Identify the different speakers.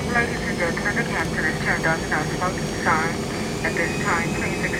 Speaker 1: Ladies and gentlemen, the captain has turned on the no smoking sign. At this time, please